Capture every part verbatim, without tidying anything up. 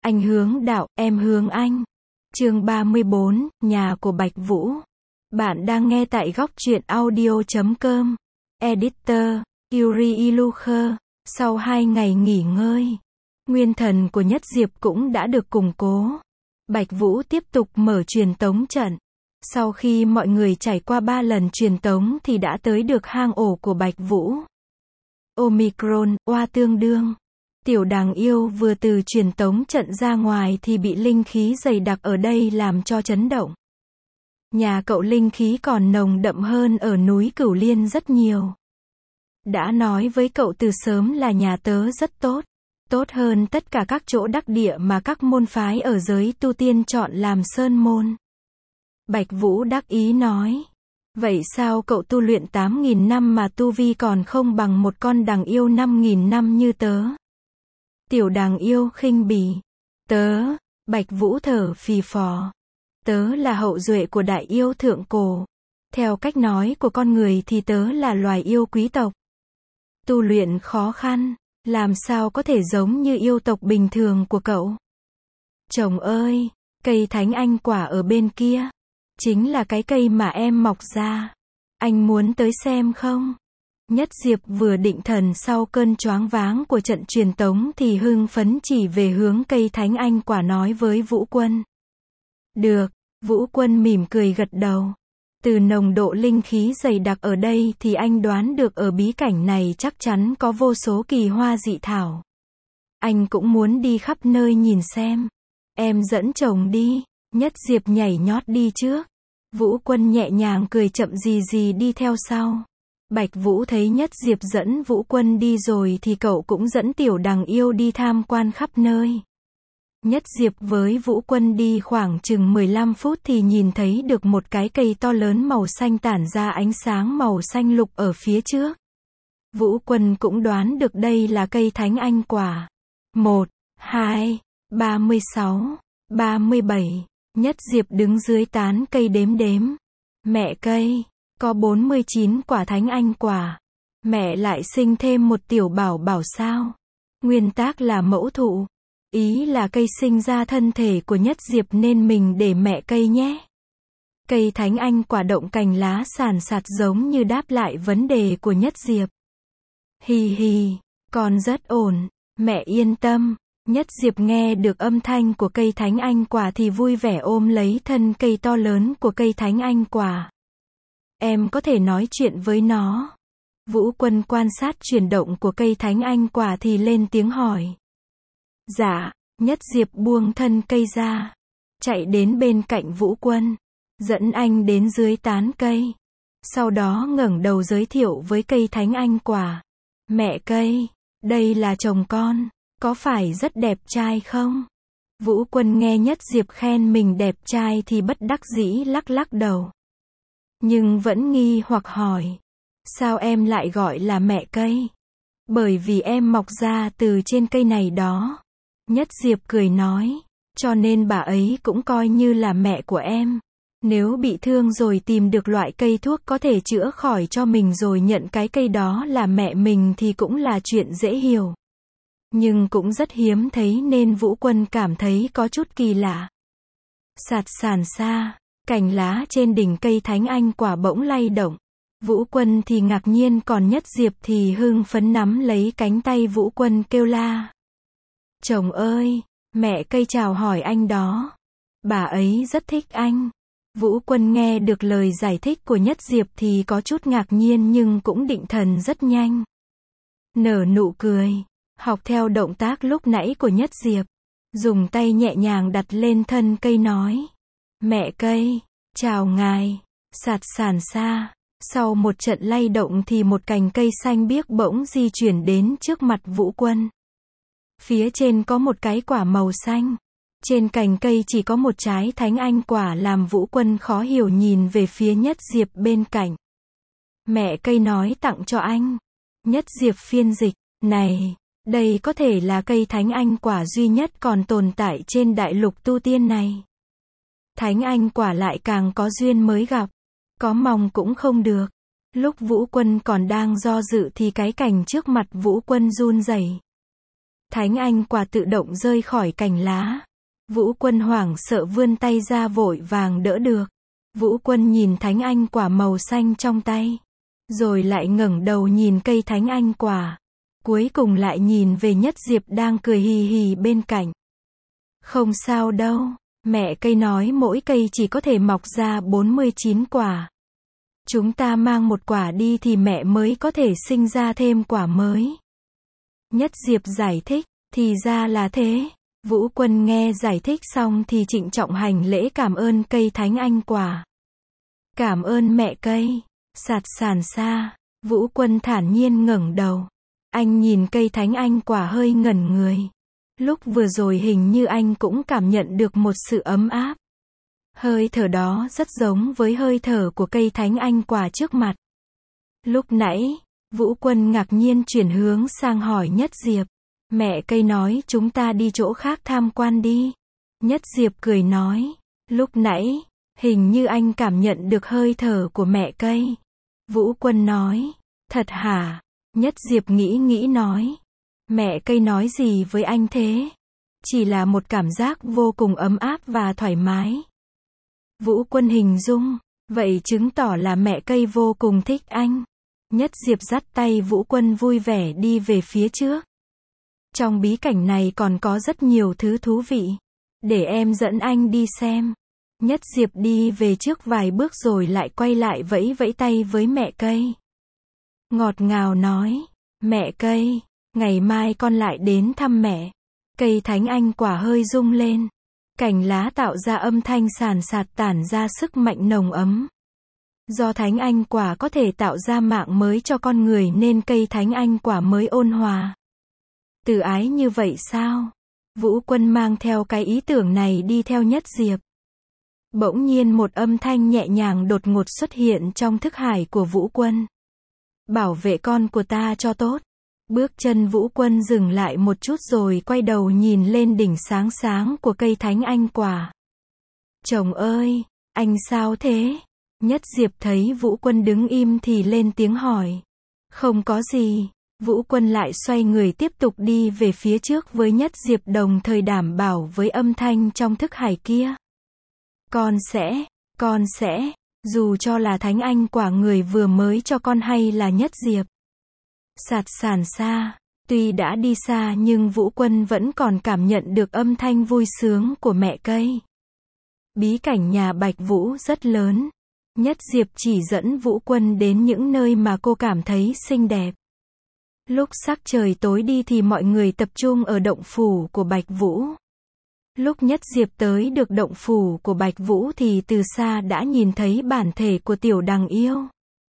Anh hướng đạo, em hướng anh. Chương ba mươi bốn, nhà của Bạch Vũ. Bạn đang nghe tại góc truyện audio chấm com. Editor, Yuri Ilukher. Sau hai ngày nghỉ ngơi, nguyên thần của Nhất Diệp cũng đã được củng cố. Bạch Vũ tiếp tục mở truyền tống trận. Sau khi mọi người trải qua ba lần truyền tống thì đã tới được hang ổ của Bạch Vũ. Omicron, oa tương đương. Tiểu Đằng Yêu vừa từ truyền tống trận ra ngoài thì bị linh khí dày đặc ở đây làm cho chấn động. Nhà cậu linh khí còn nồng đậm hơn ở núi Cửu Liên rất nhiều. Đã nói với cậu từ sớm là nhà tớ rất tốt. Tốt hơn tất cả các chỗ đắc địa mà các môn phái ở giới tu tiên chọn làm sơn môn. Bạch Vũ đắc ý nói. Vậy sao cậu tu luyện tám nghìn năm mà tu vi còn không bằng một con đằng yêu năm nghìn năm như tớ? Tiểu Đằng Yêu khinh bỉ. Tớ, Bạch Vũ thở phì phò. Tớ là hậu duệ của đại yêu thượng cổ. Theo cách nói của con người thì tớ là loài yêu quý tộc. Tu luyện khó khăn, làm sao có thể giống như yêu tộc bình thường của cậu? Chồng ơi, cây thánh anh quả ở bên kia. Chính là cái cây mà em mọc ra. Anh muốn tới xem không? Nhất Diệp vừa định thần sau cơn choáng váng của trận truyền tống thì hưng phấn chỉ về hướng cây thánh anh quả nói với Vũ Quân. Được, Vũ Quân mỉm cười gật đầu. Từ nồng độ linh khí dày đặc ở đây thì anh đoán được ở bí cảnh này chắc chắn có vô số kỳ hoa dị thảo. Anh cũng muốn đi khắp nơi nhìn xem. Em dẫn chồng đi. Nhất Diệp nhảy nhót đi trước. Vũ Quân nhẹ nhàng cười chậm gì gì đi theo sau. Bạch Vũ thấy Nhất Diệp dẫn Vũ Quân đi rồi thì cậu cũng dẫn Tiểu Đằng Yêu đi tham quan khắp nơi. Nhất Diệp với Vũ Quân đi khoảng chừng mười lăm phút thì nhìn thấy được một cái cây to lớn màu xanh tản ra ánh sáng màu xanh lục ở phía trước. Vũ Quân cũng đoán được đây là cây thánh anh quả. Một, hai, ba mươi sáu, ba mươi bảy. Nhất Diệp đứng dưới tán cây đếm đếm. Mẹ cây, có bốn mươi chín quả thánh anh quả. Mẹ lại sinh thêm một tiểu bảo bảo sao? Nguyên tác là mẫu thụ. Ý là cây sinh ra thân thể của Nhất Diệp nên mình để mẹ cây nhé. Cây thánh anh quả động cành lá sàn sạt giống như đáp lại vấn đề của Nhất Diệp. Hì hì, con rất ổn, mẹ yên tâm. Nhất Diệp nghe được âm thanh của cây thánh anh quả thì vui vẻ ôm lấy thân cây to lớn của cây thánh anh quả. Em có thể nói chuyện với nó. Vũ Quân quan sát chuyển động của cây thánh anh quả thì lên tiếng hỏi. Dạ, Nhất Diệp buông thân cây ra. Chạy đến bên cạnh Vũ Quân. Dẫn anh đến dưới tán cây. Sau đó ngẩng đầu giới thiệu với cây thánh anh quả. Mẹ cây, đây là chồng con. Có phải rất đẹp trai không? Vũ Quân nghe Nhất Diệp khen mình đẹp trai thì bất đắc dĩ lắc lắc đầu. Nhưng vẫn nghi hoặc hỏi. Sao em lại gọi là mẹ cây? Bởi vì em mọc ra từ trên cây này đó. Nhất Diệp cười nói. Cho nên bà ấy cũng coi như là mẹ của em. Nếu bị thương rồi tìm được loại cây thuốc có thể chữa khỏi cho mình rồi nhận cái cây đó là mẹ mình thì cũng là chuyện dễ hiểu. Nhưng cũng rất hiếm thấy nên Vũ Quân cảm thấy có chút kỳ lạ. Sạt sàn xa, cành lá trên đỉnh cây thánh anh quả bỗng lay động. Vũ Quân thì ngạc nhiên còn Nhất Diệp thì hưng phấn nắm lấy cánh tay Vũ Quân kêu la. Chồng ơi, mẹ cây chào hỏi anh đó. Bà ấy rất thích anh. Vũ Quân nghe được lời giải thích của Nhất Diệp thì có chút ngạc nhiên nhưng cũng định thần rất nhanh. Nở nụ cười. Học theo động tác lúc nãy của Nhất Diệp. Dùng tay nhẹ nhàng đặt lên thân cây nói. Mẹ cây, chào ngài. Sạt sàn xa. Sau một trận lay động thì một cành cây xanh biếc bỗng di chuyển đến trước mặt Vũ Quân. Phía trên có một cái quả màu xanh. Trên cành cây chỉ có một trái thánh anh quả làm Vũ Quân khó hiểu nhìn về phía Nhất Diệp bên cạnh. Mẹ cây nói tặng cho anh. Nhất Diệp phiên dịch. Này, đây có thể là cây thánh anh quả duy nhất còn tồn tại trên đại lục tu tiên này. Thánh anh quả lại càng có duyên mới gặp. Có mong cũng không được. Lúc Vũ Quân còn đang do dự thì cái cành trước mặt Vũ Quân run rẩy. Thánh anh quả tự động rơi khỏi cành lá. Vũ Quân hoảng sợ vươn tay ra vội vàng đỡ được. Vũ Quân nhìn thánh anh quả màu xanh trong tay. Rồi lại ngẩng đầu nhìn cây thánh anh quả. Cuối cùng lại nhìn về Nhất Diệp đang cười hì hì bên cạnh. Không sao đâu, mẹ cây nói mỗi cây chỉ có thể mọc ra bốn mươi chín quả. Chúng ta mang một quả đi thì mẹ mới có thể sinh ra thêm quả mới. Nhất Diệp giải thích, thì ra là thế. Vũ Quân nghe giải thích xong thì trịnh trọng hành lễ cảm ơn cây thánh anh quả. Cảm ơn mẹ cây. Sạt sàn xa. Vũ Quân thản nhiên ngẩng đầu. Anh nhìn cây thánh anh quả hơi ngẩn người. Lúc vừa rồi hình như anh cũng cảm nhận được một sự ấm áp. Hơi thở đó rất giống với hơi thở của cây thánh anh quả trước mặt. Lúc nãy, Vũ Quân ngạc nhiên chuyển hướng sang hỏi Nhất Diệp. Mẹ cây nói chúng ta đi chỗ khác tham quan đi. Nhất Diệp cười nói. Lúc nãy, hình như anh cảm nhận được hơi thở của mẹ cây. Vũ Quân nói. Thật hả? Nhất Diệp nghĩ nghĩ nói. Mẹ cây nói gì với anh thế? Chỉ là một cảm giác vô cùng ấm áp và thoải mái. Vũ Quân hình dung. Vậy chứng tỏ là mẹ cây vô cùng thích anh. Nhất Diệp dắt tay Vũ Quân vui vẻ đi về phía trước. Trong bí cảnh này còn có rất nhiều thứ thú vị. Để em dẫn anh đi xem. Nhất Diệp đi về trước vài bước rồi lại quay lại vẫy vẫy tay với mẹ cây. Ngọt ngào nói. Mẹ cây, ngày mai con lại đến thăm mẹ. Cây thánh anh quả hơi rung lên. Cành lá tạo ra âm thanh sàn sạt tản ra sức mạnh nồng ấm. Do thánh anh quả có thể tạo ra mạng mới cho con người nên cây thánh anh quả mới ôn hòa. Từ ái như vậy sao? Vũ Quân mang theo cái ý tưởng này đi theo Nhất Diệp. Bỗng nhiên một âm thanh nhẹ nhàng đột ngột xuất hiện trong thức hải của Vũ Quân. Bảo vệ con của ta cho tốt. Bước chân Vũ Quân dừng lại một chút rồi quay đầu nhìn lên đỉnh sáng sáng của cây thánh anh quả. Chồng ơi, anh sao thế? Nhất Diệp thấy Vũ Quân đứng im thì lên tiếng hỏi. Không có gì. Vũ Quân lại xoay người tiếp tục đi về phía trước với Nhất Diệp đồng thời đảm bảo với âm thanh trong thức hải kia. Con sẽ, con sẽ, dù cho là thánh anh quả người vừa mới cho con hay là Nhất Diệp. Sạt sàn xa, tuy đã đi xa nhưng Vũ Quân vẫn còn cảm nhận được âm thanh vui sướng của mẹ cây. Bí cảnh nhà Bạch Vũ rất lớn. Nhất Diệp chỉ dẫn Vũ Quân đến những nơi mà cô cảm thấy xinh đẹp. Lúc sắc trời tối đi thì mọi người tập trung ở động phủ của Bạch Vũ. Lúc Nhất Diệp tới được động phủ của Bạch Vũ thì từ xa đã nhìn thấy bản thể của tiểu đằng yêu.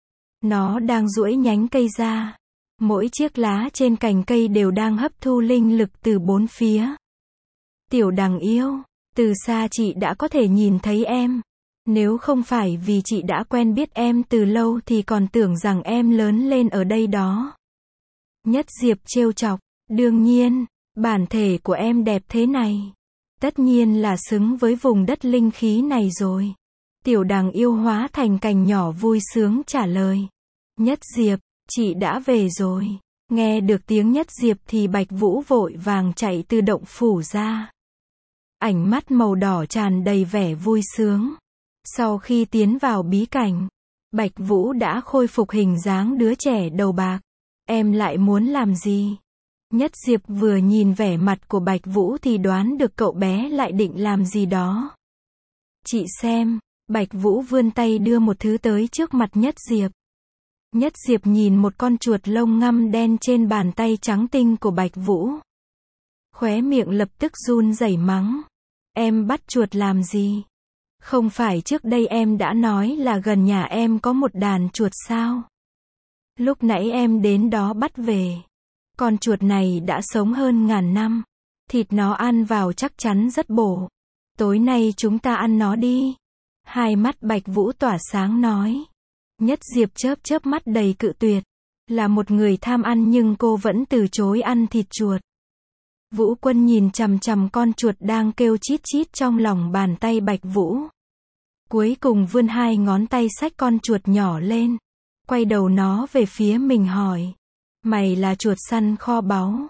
Nó đang duỗi nhánh cây ra. Mỗi chiếc lá trên cành cây đều đang hấp thu linh lực từ bốn phía. Tiểu đằng yêu, từ xa chị đã có thể nhìn thấy em. Nếu không phải vì chị đã quen biết em từ lâu thì còn tưởng rằng em lớn lên ở đây đó. Nhất Diệp trêu chọc, đương nhiên, bản thể của em đẹp thế này. Tất nhiên là xứng với vùng đất linh khí này rồi. Tiểu đằng yêu hóa thành cành nhỏ vui sướng trả lời. Nhất Diệp, chị đã về rồi. Nghe được tiếng Nhất Diệp thì Bạch Vũ vội vàng chạy từ động phủ ra. Ánh mắt màu đỏ tràn đầy vẻ vui sướng. Sau khi tiến vào bí cảnh, Bạch Vũ đã khôi phục hình dáng đứa trẻ đầu bạc. Em lại muốn làm gì? Nhất Diệp vừa nhìn vẻ mặt của Bạch Vũ thì đoán được cậu bé lại định làm gì đó. Chị xem, Bạch Vũ vươn tay đưa một thứ tới trước mặt Nhất Diệp. Nhất Diệp nhìn một con chuột lông ngăm đen trên bàn tay trắng tinh của Bạch Vũ. Khóe miệng lập tức run rẩy mắng. Em bắt chuột làm gì? Không phải trước đây em đã nói là gần nhà em có một đàn chuột sao? Lúc nãy em đến đó bắt về. Con chuột này đã sống hơn ngàn năm. Thịt nó ăn vào chắc chắn rất bổ. Tối nay chúng ta ăn nó đi. Hai mắt Bạch Vũ tỏa sáng nói. Nhất Diệp chớp chớp mắt đầy cự tuyệt. Là một người tham ăn nhưng cô vẫn từ chối ăn thịt chuột. Vũ Quân nhìn chằm chằm con chuột đang kêu chít chít trong lòng bàn tay Bạch Vũ. Cuối cùng vươn hai ngón tay xách con chuột nhỏ lên. Quay đầu nó về phía mình hỏi. Mày là chuột săn kho báu.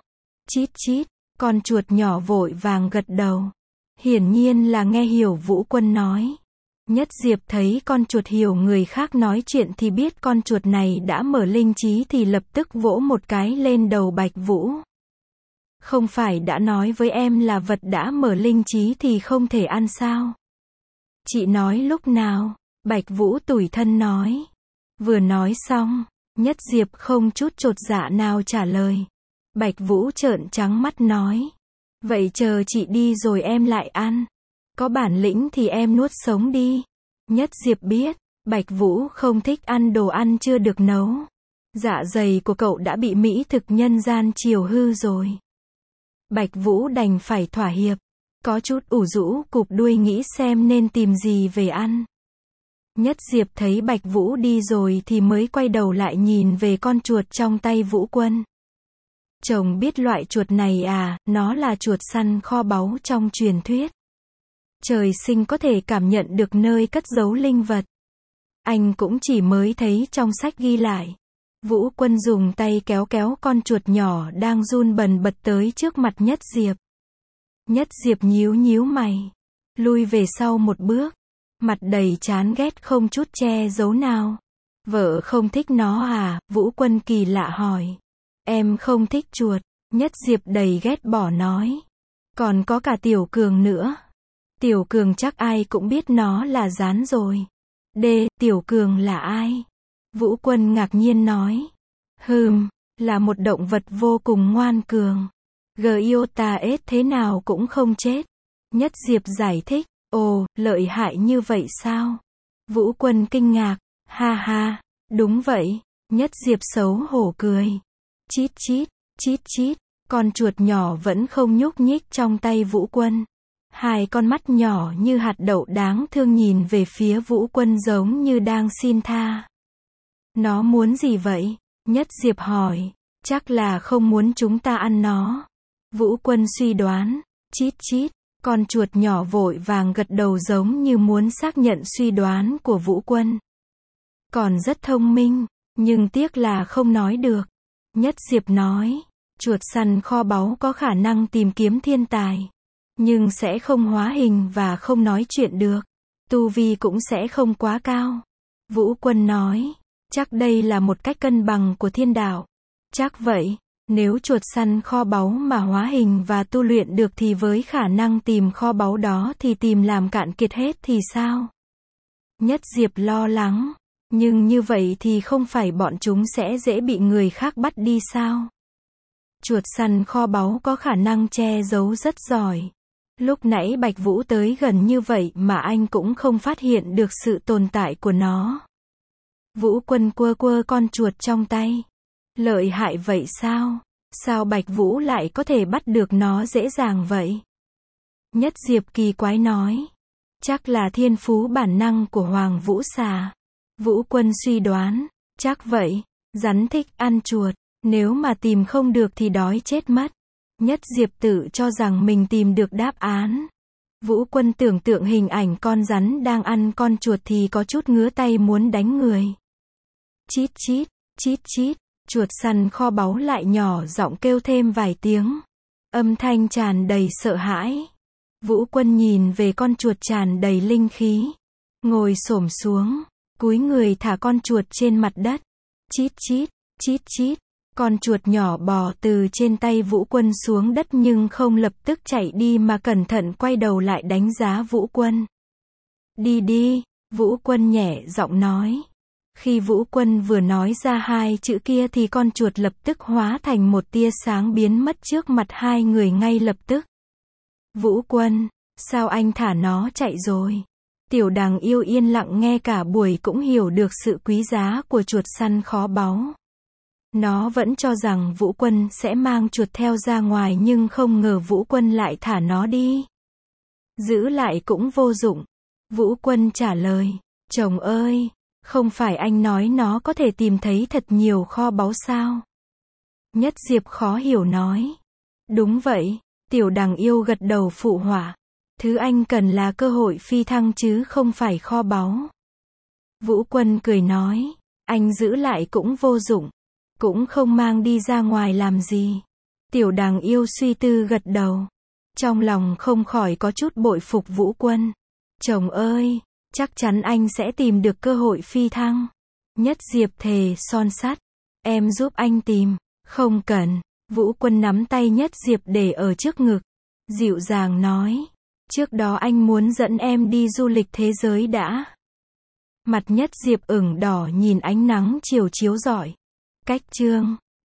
Chít chít, con chuột nhỏ vội vàng gật đầu. Hiển nhiên là nghe hiểu Vũ Quân nói. Nhất Diệp thấy con chuột hiểu người khác nói chuyện thì biết con chuột này đã mở linh trí thì lập tức vỗ một cái lên đầu Bạch Vũ. Không phải đã nói với em là vật đã mở linh trí thì không thể ăn sao? Chị nói lúc nào? Bạch Vũ tủi thân nói. Vừa nói xong, Nhất Diệp không chút chột dạ nào trả lời. Bạch Vũ trợn trắng mắt nói. Vậy chờ chị đi rồi em lại ăn. Có bản lĩnh thì em nuốt sống đi. Nhất Diệp biết, Bạch Vũ không thích ăn đồ ăn chưa được nấu. Dạ dày của cậu đã bị mỹ thực nhân gian chiều hư rồi. Bạch Vũ đành phải thỏa hiệp. Có chút ủ rũ cụp đuôi nghĩ xem nên tìm gì về ăn. Nhất Diệp thấy Bạch Vũ đi rồi thì mới quay đầu lại nhìn về con chuột trong tay Vũ Quân. Chồng biết loại chuột này à, nó là chuột săn kho báu trong truyền thuyết. Trời sinh có thể cảm nhận được nơi cất giấu linh vật. Anh cũng chỉ mới thấy trong sách ghi lại. Vũ Quân dùng tay kéo kéo con chuột nhỏ đang run bần bật tới trước mặt Nhất Diệp. Nhất Diệp nhíu nhíu mày, lui về sau một bước, mặt đầy chán ghét không chút che giấu nào. Vợ không thích nó à? Vũ Quân kỳ lạ hỏi. Em không thích chuột. Nhất Diệp đầy ghét bỏ nói. Còn có cả Tiểu Cường nữa. Tiểu Cường chắc ai cũng biết nó là gián rồi. Đê, Tiểu Cường là ai? Vũ Quân ngạc nhiên nói. Hừm, là một động vật vô cùng ngoan cường. Giota ết thế nào cũng không chết. Nhất Diệp giải thích. Ồ, lợi hại như vậy sao? Vũ Quân kinh ngạc. Ha ha, đúng vậy. Nhất Diệp xấu hổ cười. Chít chít, chít chít, con chuột nhỏ vẫn không nhúc nhích trong tay Vũ Quân. Hai con mắt nhỏ như hạt đậu đáng thương nhìn về phía Vũ Quân giống như đang xin tha. Nó muốn gì vậy? Nhất Diệp hỏi. Chắc là không muốn chúng ta ăn nó. Vũ Quân suy đoán. Chít chít, con chuột nhỏ vội vàng gật đầu giống như muốn xác nhận suy đoán của Vũ Quân. Còn rất thông minh, nhưng tiếc là không nói được. Nhất Diệp nói. Chuột săn kho báu có khả năng tìm kiếm thiên tài. Nhưng sẽ không hóa hình và không nói chuyện được. Tu vi cũng sẽ không quá cao. Vũ Quân nói. Chắc đây là một cách cân bằng của thiên đạo. Chắc vậy, nếu chuột săn kho báu mà hóa hình và tu luyện được thì với khả năng tìm kho báu đó thì tìm làm cạn kiệt hết thì sao? Nhất Diệp lo lắng. Nhưng như vậy thì không phải bọn chúng sẽ dễ bị người khác bắt đi sao? Chuột săn kho báu có khả năng che giấu rất giỏi. Lúc nãy Bạch Vũ tới gần như vậy mà anh cũng không phát hiện được sự tồn tại của nó. Vũ Quân quơ quơ con chuột trong tay. Lợi hại vậy sao? Sao Bạch Vũ lại có thể bắt được nó dễ dàng vậy? Nhất Diệp kỳ quái nói. Chắc là thiên phú bản năng của Hoàng Vũ Xà. Vũ Quân suy đoán. Chắc vậy, rắn thích ăn chuột. Nếu mà tìm không được thì đói chết mất. Nhất Diệp tự cho rằng mình tìm được đáp án. Vũ Quân tưởng tượng hình ảnh con rắn đang ăn con chuột thì có chút ngứa tay muốn đánh người. Chít chít, chít chít, chuột săn kho báu lại nhỏ giọng kêu thêm vài tiếng. Âm thanh tràn đầy sợ hãi. Vũ Quân nhìn về con chuột tràn đầy linh khí. Ngồi xổm xuống, cúi người thả con chuột trên mặt đất. Chít chít, chít chít. Con chuột nhỏ bò từ trên tay Vũ Quân xuống đất nhưng không lập tức chạy đi mà cẩn thận quay đầu lại đánh giá Vũ Quân. Đi đi, Vũ Quân nhẹ giọng nói. Khi Vũ Quân vừa nói ra hai chữ kia thì con chuột lập tức hóa thành một tia sáng biến mất trước mặt hai người ngay lập tức. Vũ Quân, sao anh thả nó chạy rồi? Tiểu Đằng Yêu yên lặng nghe cả buổi cũng hiểu được sự quý giá của chuột săn kho báu. Nó vẫn cho rằng Vũ Quân sẽ mang chuột theo ra ngoài nhưng không ngờ Vũ Quân lại thả nó đi. Giữ lại cũng vô dụng. Vũ Quân trả lời. Chồng ơi, không phải anh nói nó có thể tìm thấy thật nhiều kho báu sao? Nhất Diệp khó hiểu nói. Đúng vậy, Tiểu Đằng Yêu gật đầu phụ họa. Thứ anh cần là cơ hội phi thăng chứ không phải kho báu. Vũ Quân cười nói. Anh giữ lại cũng vô dụng. Cũng không mang đi ra ngoài làm gì. Tiểu Đằng yêu suy tư gật đầu. Trong lòng không khỏi có chút bội phục Vũ Quân. Chồng ơi, chắc chắn anh sẽ tìm được cơ hội phi thăng. Nhất Diệp thề son sắt. Em giúp anh tìm. Không cần. Vũ Quân nắm tay Nhất Diệp để ở trước ngực. Dịu dàng nói. Trước đó anh muốn dẫn em đi du lịch thế giới đã. Mặt Nhất Diệp ửng đỏ nhìn ánh nắng chiều chiếu rọi. Cách chương